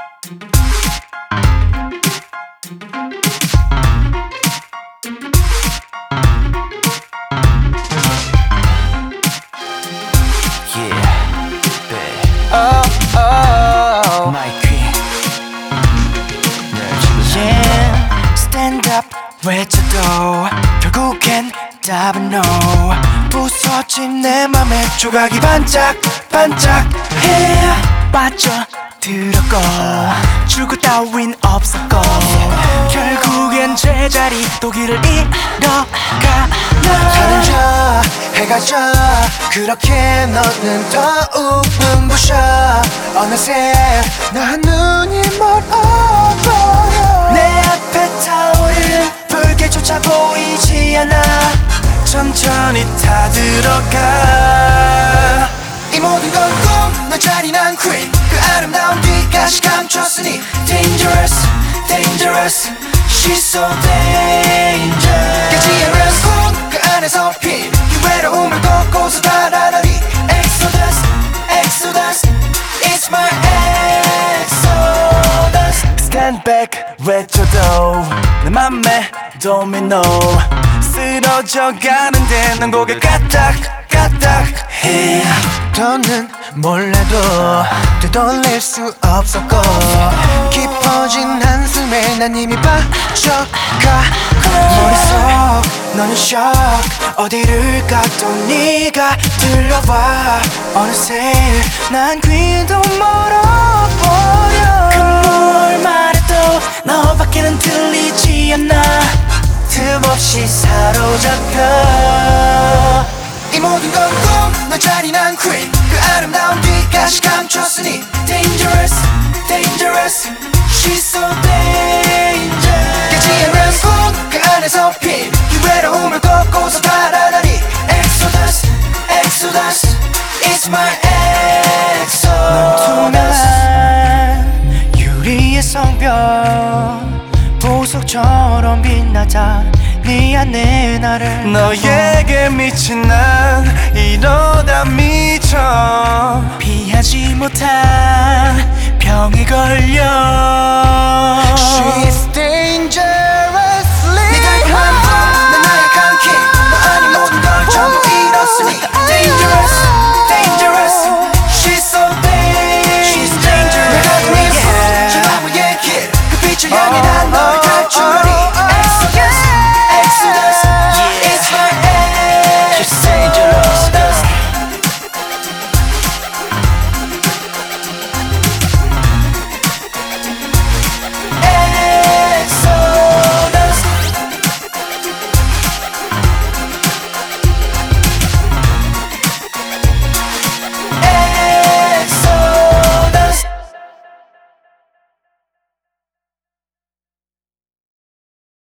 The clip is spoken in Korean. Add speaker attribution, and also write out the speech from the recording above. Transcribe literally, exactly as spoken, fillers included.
Speaker 1: Oh, oh, my queen. Yeah, stand up 외쳐도 결국엔 답은 no. 부서진 내 맘에 조각이 반짝 반짝해. 빠져들었고 출구 따윈 없었고 결국엔 제자리 또 길을 잃어가.
Speaker 2: 하늘 져 해가 져 그렇게 너는 더욱 눈부셔. 어느새 난 눈이 멀어버려.
Speaker 1: 내 앞에 타오르는 불길조차 보이지 않아. 천천히 타들어가.
Speaker 2: 이 모든 건 꿈, 너 잔인한 queen. 그 아름다운 뒤까지 감췄으니 dangerous, dangerous. She's so dangerous. 깨지 않은 꿈, 그 안에서 핀. 이 외로움을 걷고서 달아나니 Exodus, Exodus. It's my Exodus.
Speaker 1: Stand back 외쳐도 내 맘에 도미노. 쓰러져 가는데 넌 고개 까딱 까딱 해.
Speaker 2: 더는 몰라도 되돌릴 수 없었고 깊어진 한숨에 난 이미 빠져가.
Speaker 1: 머릿속 너는 shock. 어디를 가도 네가 들려와. 어느새 난 귀도 멀어버려. 그 뭘 말해도 너밖에는 들리지 않아. 틈없이 사로잡혀.
Speaker 2: 이 모든 건 꿈, 너 잔인한 queen. 그 아름다운 뒤까지 감췄으니 dangerous, dangerous. She's so dangerous. 깨지 않은 꿈, 그 안에서 핀. 이 외로움을 걷고서 달아나니 Exodus, Exodus. It's my Exodus.
Speaker 1: 투명한 유리의 성벽 보석처럼 빛나자 네 안에 나를. 너에게 미친 난 이러다 미쳐. 피하지 못한